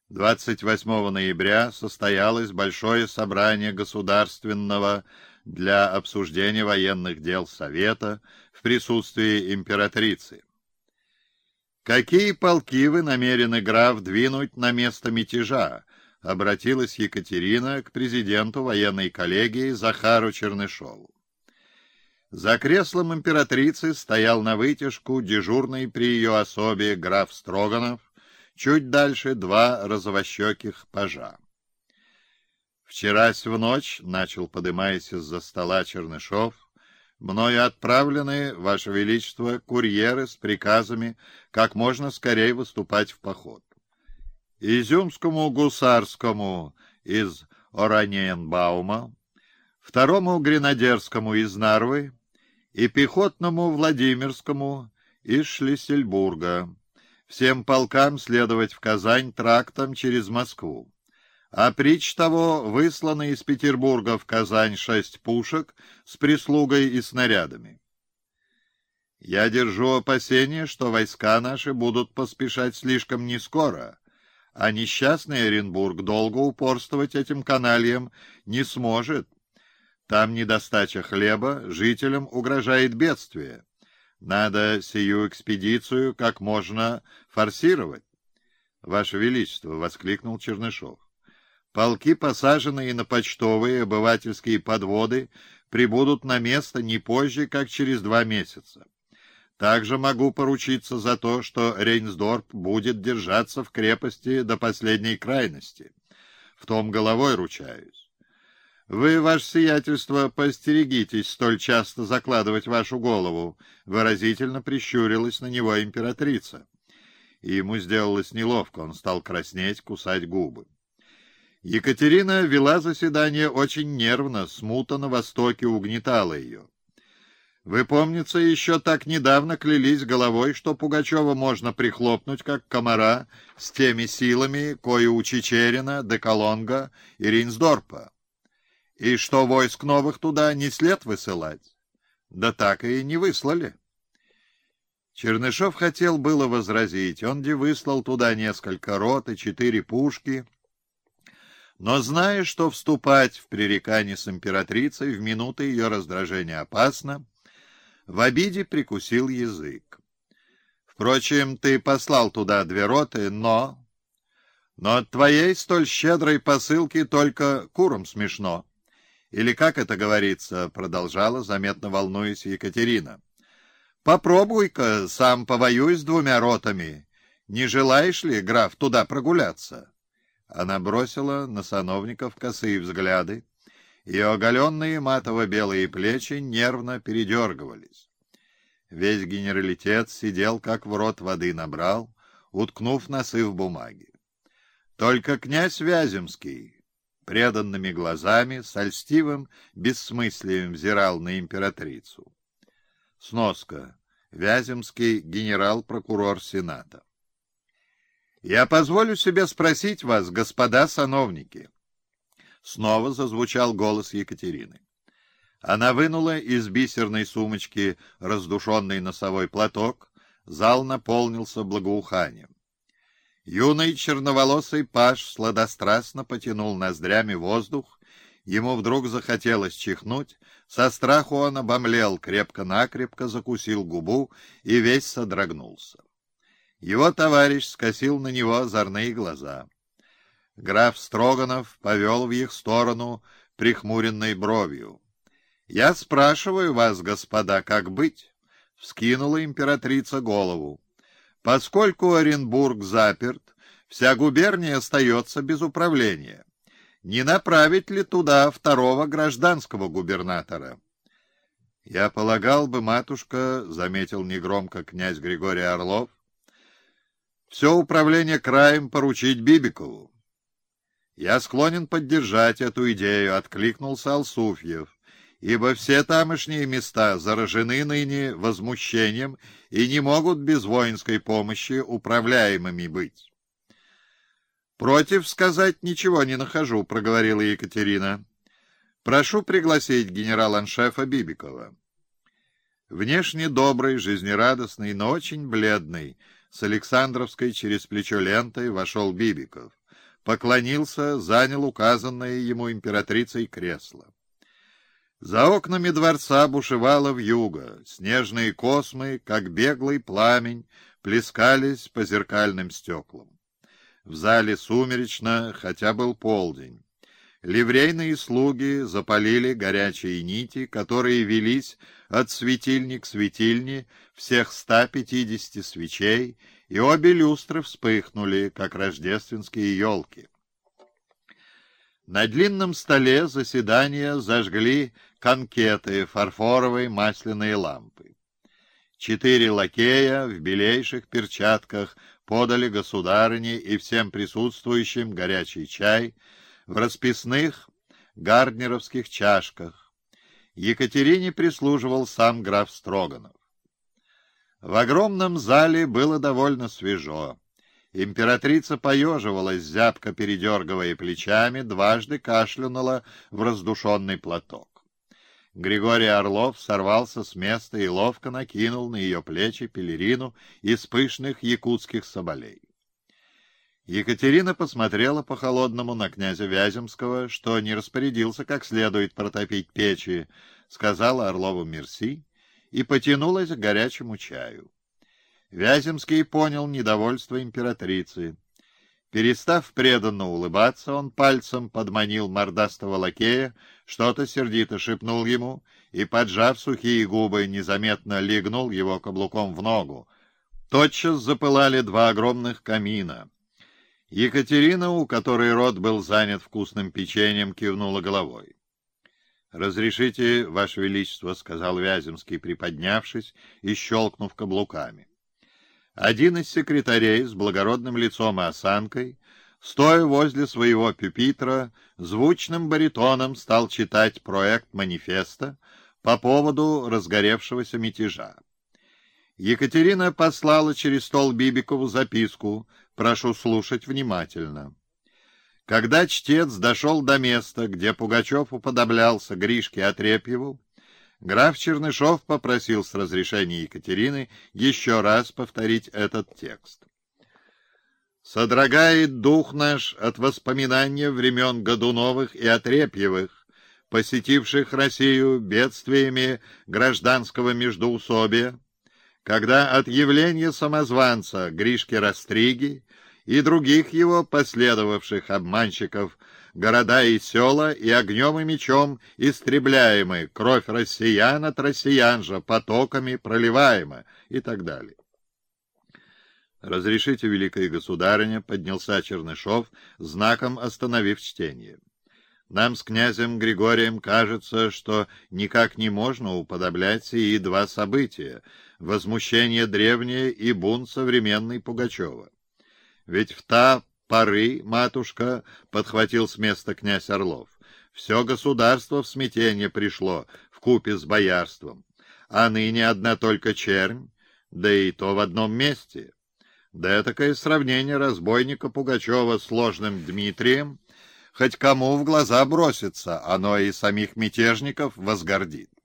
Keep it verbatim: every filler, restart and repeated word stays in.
двадцать восьмого ноября состоялось большое собрание Государственного для обсуждения военных дел Совета в присутствии императрицы. «Какие полки вы намерены, граф, двинуть на место мятежа?» — обратилась Екатерина к президенту военной коллегии Захару Чернышову. За креслом императрицы стоял навытяжку дежурный при ее особе граф Строганов, чуть дальше два розовощеких пажа. «Вчерась в ночь, — начал, подымаясь из-за стола Чернышов, — мною отправлены, Ваше Величество, курьеры с приказами как можно скорее выступать в поход. Изюмскому гусарскому из Ораниенбаума, второму гренадерскому из Нарвы и пехотному Владимирскому из Шлиссельбурга. Всем полкам следовать в Казань трактом через Москву. А притч того высланы из Петербурга в Казань шесть пушек с прислугой и снарядами. Я держу опасение, что войска наши будут поспешать слишком нескоро, а несчастный Оренбург долго упорствовать этим канальям не сможет. Там недостача хлеба, жителям угрожает бедствие. Надо сию экспедицию как можно форсировать. — Ваше Величество, — воскликнул Чернышов, — полки, посаженные на почтовые обывательские подводы, прибудут на место не позже, как через два месяца. Также могу поручиться за то, что Рейнсдорф будет держаться в крепости до последней крайности. В том головой ручаюсь. Вы, ваше сиятельство, поостерегитесь столь часто закладывать вашу голову, — выразительно прищурилась на него императрица. И ему сделалось неловко, он стал краснеть, кусать губы. Екатерина вела заседание очень нервно, смута на востоке угнетала ее. Вы, помнится, еще так недавно клялись головой, что Пугачева можно прихлопнуть, как комара, с теми силами, кои у Чичерина, Деколонга и Рейнсдорфа. И что войск новых туда не след высылать? Да так и не выслали. Чернышов хотел было возразить, он де выслал туда несколько рот и четыре пушки, но, зная, что вступать в пререкание с императрицей в минуты ее раздражения опасно, в обиде прикусил язык. Впрочем, ты послал туда две роты, но... Но от твоей столь щедрой посылки только курам смешно. Или как это говорится, — продолжала, заметно волнуясь Екатерина. Попробуй-ка, сам повоюй с двумя ротами. Не желаешь ли, граф, туда прогуляться? Она бросила на сановников косые взгляды, и оголенные матово-белые плечи нервно передергивались. Весь генералитет сидел, как в рот воды набрал, уткнув носы в бумаги. Только князь Вяземский преданными глазами, с льстивым бессмыслием взирал на императрицу. Сноска. Вяземский, генерал-прокурор Сената. «Я позволю себе спросить вас, господа сановники». Снова зазвучал голос Екатерины. Она вынула из бисерной сумочки раздушенный носовой платок, зал наполнился благоуханием. Юный черноволосый паж сладострастно потянул ноздрями воздух, ему вдруг захотелось чихнуть, со страху он обомлел, крепко-накрепко закусил губу и весь содрогнулся. Его товарищ скосил на него озорные глаза. Граф Строганов повел в их сторону прихмуренной бровью. — Я спрашиваю вас, господа, как быть? — вскинула императрица голову. Поскольку Оренбург заперт, вся губерния остается без управления. Не направить ли туда второго гражданского губернатора? — Я полагал бы, матушка, — заметил негромко князь Григорий Орлов, — все управление краем поручить Бибикову. — Я склонен поддержать эту идею, — откликнулся Алсуфьев, ибо все тамошние места заражены ныне возмущением и не могут без воинской помощи управляемыми быть. «Против сказать ничего не нахожу», — проговорила Екатерина. «Прошу пригласить генерал-аншефа Бибикова». Внешне добрый, жизнерадостный, но очень бледный, с Александровской через плечо лентой вошел Бибиков. поклонился, занял указанное ему императрицей кресло. За окнами дворца бушевало вьюга, снежные космы, как беглый пламень, плескались по зеркальным стеклам. В зале сумеречно, хотя был полдень. Ливрейные слуги запалили горячие нити, которые велись от светильни к светильне всех ста пятидесяти свечей, и обе люстры вспыхнули, как рождественские елки. На длинном столе заседания зажгли конкеты, фарфоровые масляные лампы. Четыре лакея в белейших перчатках подали государыне и всем присутствующим горячий чай в расписных гарднеровских чашках. Екатерине прислуживал сам граф Строганов. В огромном зале было довольно свежо. Императрица поеживалась, зябко передергивая плечами, дважды кашлянула в раздушенный платок. Григорий Орлов сорвался с места и ловко накинул на ее плечи пелерину из пышных якутских соболей. Екатерина посмотрела по-холодному на князя Вяземского, что не распорядился как следует протопить печи, сказала Орлову мерси и потянулась к горячему чаю. Вяземский понял недовольство императрицы. Перестав преданно улыбаться, он пальцем подманил мордастого лакея, что-то сердито шепнул ему и, поджав сухие губы, незаметно легнул его каблуком в ногу. Тотчас запылали два огромных камина. Екатерина, у которой рот был занят вкусным печеньем, кивнула головой. — Разрешите, Ваше Величество, — сказал Вяземский, приподнявшись и щелкнув каблуками. Один из секретарей с благородным лицом и осанкой, стоя возле своего пюпитра, звучным баритоном стал читать проект манифеста по поводу разгоревшегося мятежа. Екатерина послала через стол Бибикову записку «Прошу слушать внимательно». Когда чтец дошел до места, где Пугачев уподоблялся Гришке Отрепьеву, граф Чернышов попросил с разрешения Екатерины еще раз повторить этот текст. «Содрогает дух наш от воспоминания времен Годуновых и Отрепьевых, посетивших Россию бедствиями гражданского междоусобия, когда от явления самозванца Гришки Растриги и других его последовавших обманщиков города и села и огнем и мечом истребляемы, кровь россиян от россиян же потоками проливаема» и так далее. «Разрешите, великая государыня», — поднялся Чернышов, знаком остановив чтение. «Нам с князем Григорием кажется, что никак не можно уподоблять сии два события — возмущение древнее и бунт современный Пугачева. Ведь в та поры, матушка, — подхватил с места князь Орлов, — все государство в смятение пришло вкупе с боярством, а ныне одна только чернь, да и то в одном месте. Да этакое сравнение разбойника Пугачева с ложным Дмитрием хоть кому в глаза бросится, оно и самих мятежников возгордит.